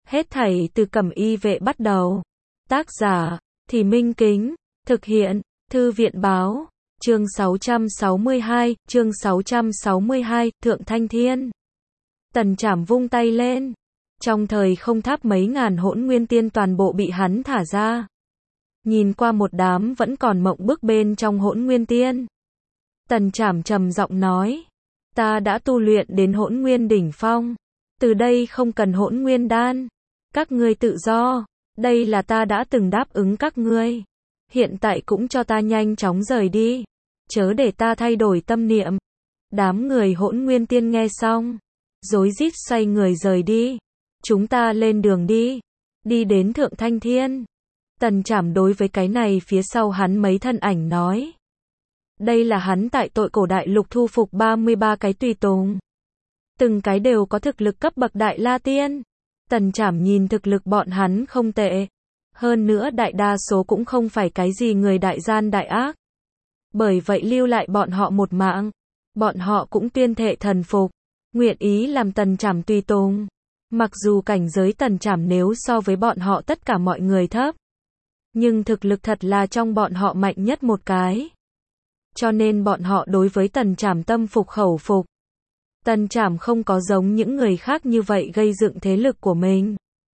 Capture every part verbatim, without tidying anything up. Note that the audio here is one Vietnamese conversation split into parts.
Hết thảy từ Cẩm Y Vệ bắt đầu. Tác giả, Thì Minh Kính. Thực hiện, Thư viện Báo. Chương sáu trăm sáu mươi hai, chương sáu trăm sáu mươi hai, Thượng Thanh Thiên. Tần Trảm vung tay lên. Trong thời không tháp mấy ngàn hỗn nguyên tiên toàn bộ bị hắn thả ra. Nhìn qua một đám vẫn còn mộng bức bên trong hỗn nguyên tiên. Tần Trảm trầm giọng nói. Ta đã tu luyện đến hỗn nguyên đỉnh phong. Từ đây không cần hỗn nguyên đan. Các ngươi tự do. Đây là ta đã từng đáp ứng các ngươi. Hiện tại cũng cho ta nhanh chóng rời đi. Chớ để ta thay đổi tâm niệm. Đám người hỗn nguyên tiên nghe xong. Rối rít xoay người rời đi. Chúng ta lên đường đi. Đi đến Thượng Thanh Thiên. Tần Trảm đối với cái này phía sau hắn mấy thân ảnh nói. Đây là hắn tại tội cổ đại lục thu phục ba mươi ba cái tùy tùng. Từng cái đều có thực lực cấp bậc đại la tiên. Tần Trảm nhìn thực lực bọn hắn không tệ. Hơn nữa đại đa số cũng không phải cái gì người đại gian đại ác. Bởi vậy lưu lại bọn họ một mạng. Bọn họ cũng tuyên thệ thần phục. Nguyện ý làm Tần Trảm tùy tùng. Mặc dù cảnh giới Tần Trảm nếu so với bọn họ tất cả mọi người thấp. Nhưng thực lực thật là trong bọn họ mạnh nhất một cái. Cho nên bọn họ đối với Tần Trảm tâm phục khẩu phục. Tần Trảm không có giống những người khác như vậy gây dựng thế lực của mình.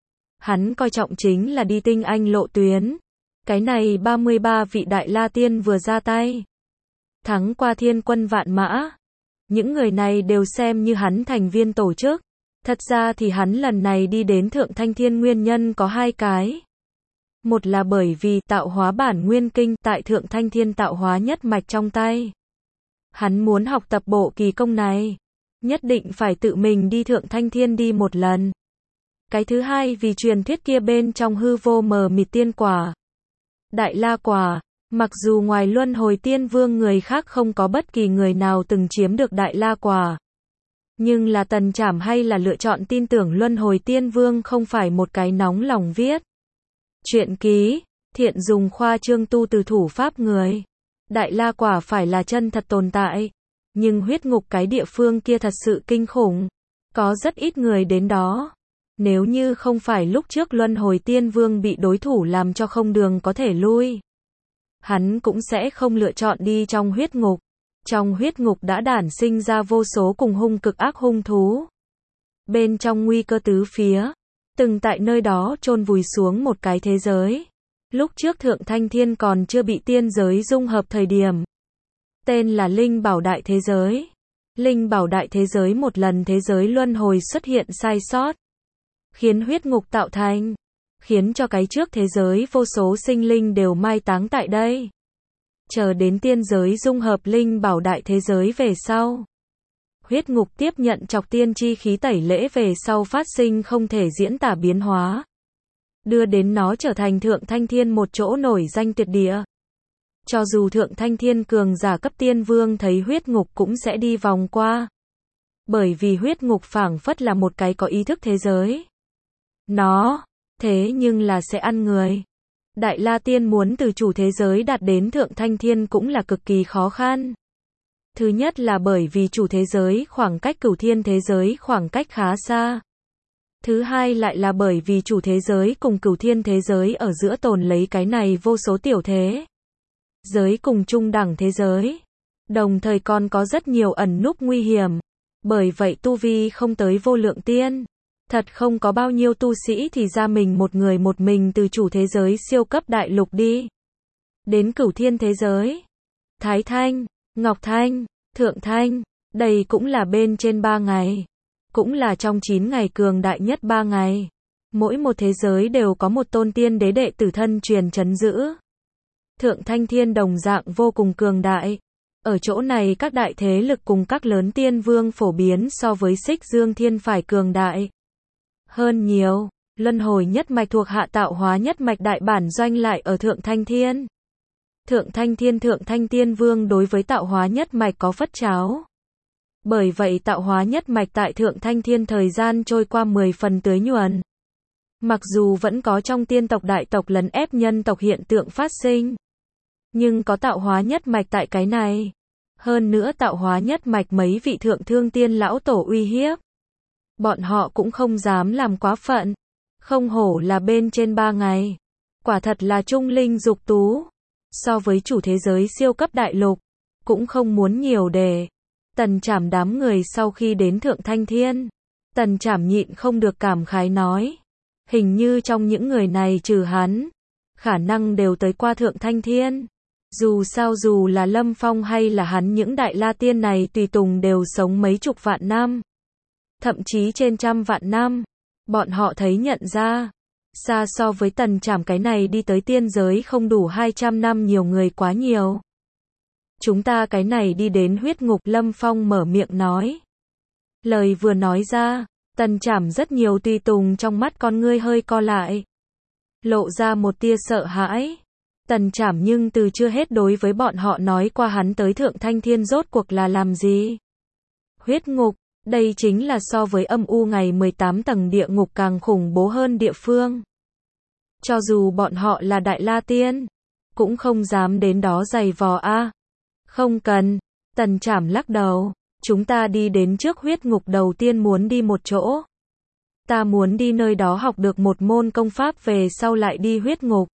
Hắn coi trọng chính là đi tinh anh lộ tuyến. Cái này ba mươi ba vị đại la tiên vừa ra tay. Thắng qua thiên quân vạn mã. Những người này đều xem như hắn thành viên tổ chức. Thật ra thì hắn lần này đi đến Thượng Thanh Thiên nguyên nhân có hai cái. Một là bởi vì tạo hóa bản nguyên kinh tại Thượng Thanh Thiên tạo hóa nhất mạch trong tay. Hắn muốn học tập bộ kỳ công này. Nhất định phải tự mình đi Thượng Thanh Thiên đi một lần. Cái thứ hai vì truyền thuyết kia bên trong hư vô mờ mịt tiên quả. Đại la quả, mặc dù ngoài luân hồi tiên vương người khác không có bất kỳ người nào từng chiếm được đại la quả. Nhưng là Tần Trảm hay là lựa chọn tin tưởng luân hồi tiên vương không phải một cái nóng lòng viết. Truyện ký, thiện dùng khoa trương tu từ thủ pháp người. Đại la quả phải là chân thật tồn tại. Nhưng huyết ngục cái địa phương kia thật sự kinh khủng. Có rất ít người đến đó. Nếu như không phải lúc trước luân hồi tiên vương bị đối thủ làm cho không đường có thể lui. Hắn cũng sẽ không lựa chọn đi trong huyết ngục. Trong huyết ngục đã đản sinh ra vô số cùng hung cực ác hung thú. Bên trong nguy cơ tứ phía. Từng tại nơi đó chôn vùi xuống một cái thế giới. Lúc trước Thượng Thanh Thiên còn chưa bị tiên giới dung hợp thời điểm. Tên là Linh Bảo Đại Thế Giới. Linh Bảo Đại Thế Giới một lần thế giới luân hồi xuất hiện sai sót. Khiến huyết ngục tạo thành. Khiến cho cái trước thế giới vô số sinh linh đều mai táng tại đây. Chờ đến tiên giới dung hợp Linh Bảo Đại Thế Giới về sau. Huyết ngục tiếp nhận chọc tiên chi khí tẩy lễ về sau phát sinh không thể diễn tả biến hóa. Đưa đến nó trở thành Thượng Thanh Thiên một chỗ nổi danh tuyệt địa. Cho dù Thượng Thanh Thiên cường giả cấp tiên vương thấy huyết ngục cũng sẽ đi vòng qua. Bởi vì huyết ngục phảng phất là một cái có ý thức thế giới. Nó, thế nhưng là sẽ ăn người. Đại La Tiên muốn từ chủ thế giới đạt đến Thượng Thanh Thiên cũng là cực kỳ khó khăn. Thứ nhất là bởi vì chủ thế giới khoảng cách cửu thiên thế giới khoảng cách khá xa. Thứ hai lại là bởi vì chủ thế giới cùng cửu thiên thế giới ở giữa tồn lấy cái này vô số tiểu thế. Giới cùng trung đẳng thế giới. Đồng thời còn có rất nhiều ẩn núp nguy hiểm. Bởi vậy tu vi không tới vô lượng tiên. Thật không có bao nhiêu tu sĩ thì ra mình một người một mình từ chủ thế giới siêu cấp đại lục đi. Đến cửu thiên thế giới. Thái Thanh, Ngọc Thanh, Thượng Thanh. Đây cũng là bên trên ba ngày. Cũng là trong chín ngày cường đại nhất ba ngày. Mỗi một thế giới đều có một tôn tiên đế đệ tử thân truyền trấn giữ. Thượng Thanh Thiên đồng dạng vô cùng cường đại. Ở chỗ này các đại thế lực cùng các lớn tiên vương phổ biến so với Xích Dương Thiên phải cường đại. Hơn nhiều, luân hồi nhất mạch thuộc hạ tạo hóa nhất mạch đại bản doanh lại ở Thượng Thanh Thiên. Thượng Thanh Thiên Thượng Thanh Tiên Vương đối với tạo hóa nhất mạch có phất tráo. Bởi vậy tạo hóa nhất mạch tại Thượng Thanh Thiên thời gian trôi qua mười phần tưới nhuần. Mặc dù vẫn có trong tiên tộc đại tộc lấn ép nhân tộc hiện tượng phát sinh. Nhưng có tạo hóa nhất mạch tại cái này. Hơn nữa tạo hóa nhất mạch mấy vị thượng thương tiên lão tổ uy hiếp. Bọn họ cũng không dám làm quá phận. Không hổ là bên trên ba ngày. Quả thật là trung linh dục tú. So với chủ thế giới siêu cấp đại lục, cũng không muốn nhiều để. Tần Trảm đám người sau khi đến Thượng Thanh Thiên, Tần Trảm nhịn không được cảm khái nói. Hình như trong những người này trừ hắn, khả năng đều tới qua Thượng Thanh Thiên. Dù sao dù là Lâm Phong hay là hắn những đại la tiên này tùy tùng đều sống mấy chục vạn năm. Thậm chí trên trăm vạn năm. Bọn họ thấy nhận ra. Xa so với Tần Trảm cái này đi tới tiên giới không đủ hai trăm năm nhiều người quá nhiều. Chúng ta cái này đi đến huyết ngục, Lâm Phong mở miệng nói. Lời vừa nói ra, Tần Trảm rất nhiều tùy tùng trong mắt con ngươi hơi co lại. Lộ ra một tia sợ hãi. Tần Trảm nhưng từ chưa hết đối với bọn họ nói qua hắn tới Thượng Thanh Thiên rốt cuộc là làm gì. Huyết ngục, đây chính là so với âm u ngày mười tám tầng địa ngục càng khủng bố hơn địa phương. Cho dù bọn họ là đại la tiên, cũng không dám đến đó giày vò a. À. Không cần, Tần Trảm lắc đầu, chúng ta đi đến trước huyết ngục đầu tiên muốn đi một chỗ. Ta muốn đi nơi đó học được một môn công pháp về sau lại đi huyết ngục.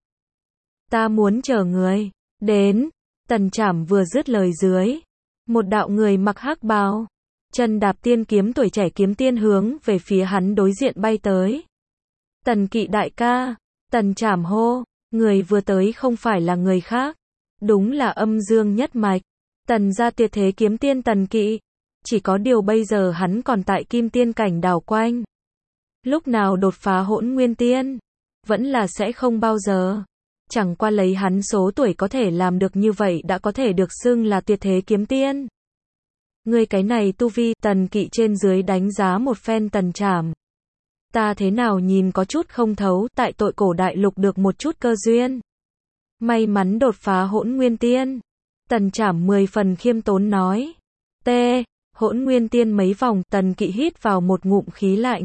Ta muốn chờ người. Đến, Tần Trảm vừa dứt lời dưới. Một đạo người mặc hắc bào, chân đạp tiên kiếm tuổi trẻ kiếm tiên hướng về phía hắn đối diện bay tới. Tần Kỵ đại ca, Tần Trảm hô, người vừa tới không phải là người khác. Đúng là âm dương nhất mạch. Tần gia tuyệt thế kiếm tiên Tần Kỵ. Chỉ có điều bây giờ hắn còn tại kim tiên cảnh đảo quanh. Lúc nào đột phá hỗn nguyên tiên, vẫn là sẽ không bao giờ. Chẳng qua lấy hắn số tuổi có thể làm được như vậy đã có thể được xưng là tuyệt thế kiếm tiên. Ngươi cái này tu vi, Tần Kỵ trên dưới đánh giá một phen Tần Trảm. Ta thế nào nhìn có chút không thấu, tại tội cổ đại lục được một chút cơ duyên. May mắn đột phá hỗn nguyên tiên. Tần Trảm mười phần khiêm tốn nói. T. Hỗn nguyên tiên mấy vòng, Tần Kỵ hít vào một ngụm khí lạnh.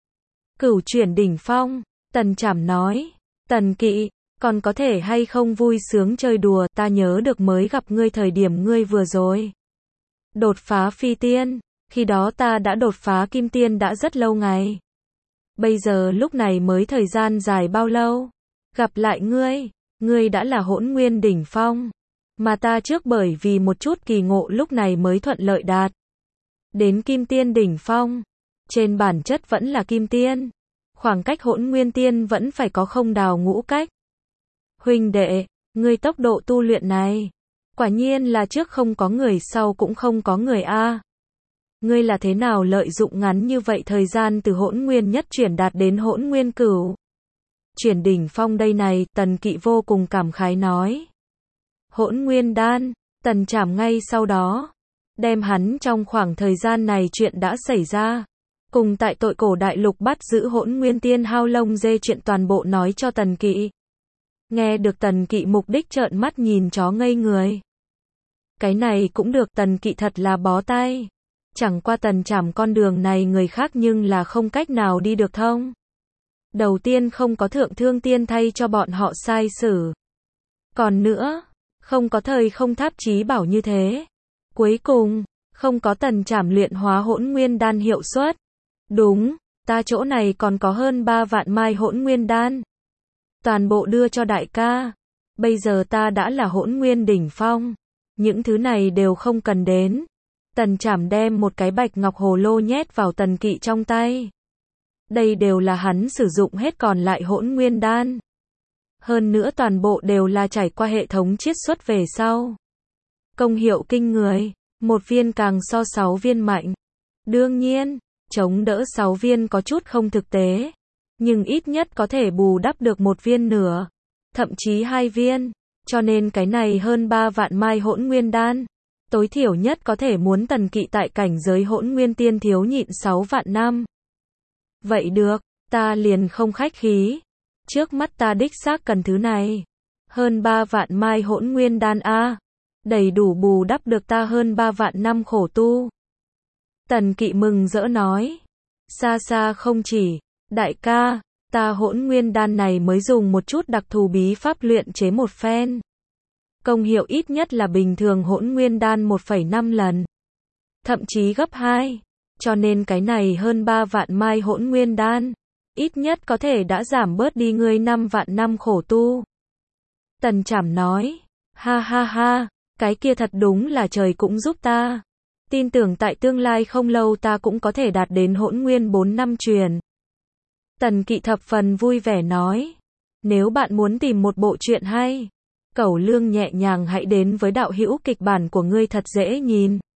Cửu chuyển đỉnh phong, Tần Trảm nói. Tần Kỵ, còn có thể hay không vui sướng chơi đùa, ta nhớ được mới gặp ngươi thời điểm ngươi vừa rồi. Đột phá phi tiên, khi đó ta đã đột phá kim tiên đã rất lâu ngày. Bây giờ lúc này mới thời gian dài bao lâu. Gặp lại ngươi, ngươi đã là hỗn nguyên đỉnh phong. Mà ta trước bởi vì một chút kỳ ngộ lúc này mới thuận lợi đạt đến kim tiên đỉnh phong. Trên bản chất vẫn là kim tiên. Khoảng cách hỗn nguyên tiên vẫn phải có không đào ngũ cách. Huynh đệ, ngươi tốc độ tu luyện này, quả nhiên là trước không có người sau cũng không có người a. Ngươi là thế nào lợi dụng ngắn như vậy thời gian từ hỗn nguyên nhất chuyển đạt đến hỗn nguyên cửu? Chuyển đỉnh phong đây này, Tần Kỵ vô cùng cảm khái nói. Hỗn nguyên đan, Tần Trảm ngay sau đó, đem hắn trong khoảng thời gian này chuyện đã xảy ra. Cùng tại tội cổ đại lục bắt giữ hỗn nguyên tiên hao lông dê chuyện toàn bộ nói cho Tần Kỵ. Nghe được Tần Kỵ mục đích trợn mắt nhìn chó ngây người. Cái này cũng được, Tần Kỵ thật là bó tay. Chẳng qua Tần Trảm con đường này người khác nhưng là không cách nào đi được thông. Đầu tiên không có thượng thương tiên thay cho bọn họ sai xử. Còn nữa, không có thời không tháp chí bảo như thế. Cuối cùng, không có Tần Trảm luyện hóa hỗn nguyên đan hiệu suất. Đúng, ta chỗ này còn có hơn ba vạn mai hỗn nguyên đan. Toàn bộ đưa cho đại ca. Bây giờ ta đã là hỗn nguyên đỉnh phong. Những thứ này đều không cần đến. Tần Trảm đem một cái bạch ngọc hồ lô nhét vào Tần Kỵ trong tay. Đây đều là hắn sử dụng hết còn lại hỗn nguyên đan. Hơn nữa toàn bộ đều là trải qua hệ thống chiết xuất về sau. Công hiệu kinh người, một viên càng so sáu viên mạnh. Đương nhiên, chống đỡ sáu viên có chút không thực tế. Nhưng ít nhất có thể bù đắp được một viên nửa. Thậm chí hai viên. Cho nên cái này hơn ba vạn mai hỗn nguyên đan. Tối thiểu nhất có thể muốn Tần Kỵ tại cảnh giới hỗn nguyên tiên thiếu nhịn sáu vạn năm. Vậy được, ta liền không khách khí. Trước mắt ta đích xác cần thứ này. Hơn ba vạn mai hỗn nguyên đan a, đầy đủ bù đắp được ta hơn ba vạn năm khổ tu. Tần Kỵ mừng rỡ nói. Xa xa không chỉ, đại ca, ta hỗn nguyên đan này mới dùng một chút đặc thù bí pháp luyện chế một phen. Công hiệu ít nhất là bình thường hỗn nguyên đan một phẩy năm lần. Thậm chí gấp hai. Cho nên cái này hơn ba vạn mai hỗn nguyên đan. ít nhất có thể đã giảm bớt đi ngươi năm vạn năm khổ tu. Tần Trảm nói, ha ha ha, cái kia thật đúng là trời cũng giúp ta. Tin tưởng tại tương lai không lâu ta cũng có thể đạt đến hỗn nguyên bốn năm truyền. Tần Kỵ thập phần vui vẻ nói, nếu bạn muốn tìm một bộ truyện hay, Cẩu Lương nhẹ nhàng hãy đến với đạo hữu kịch bản của ngươi thật dễ nhìn.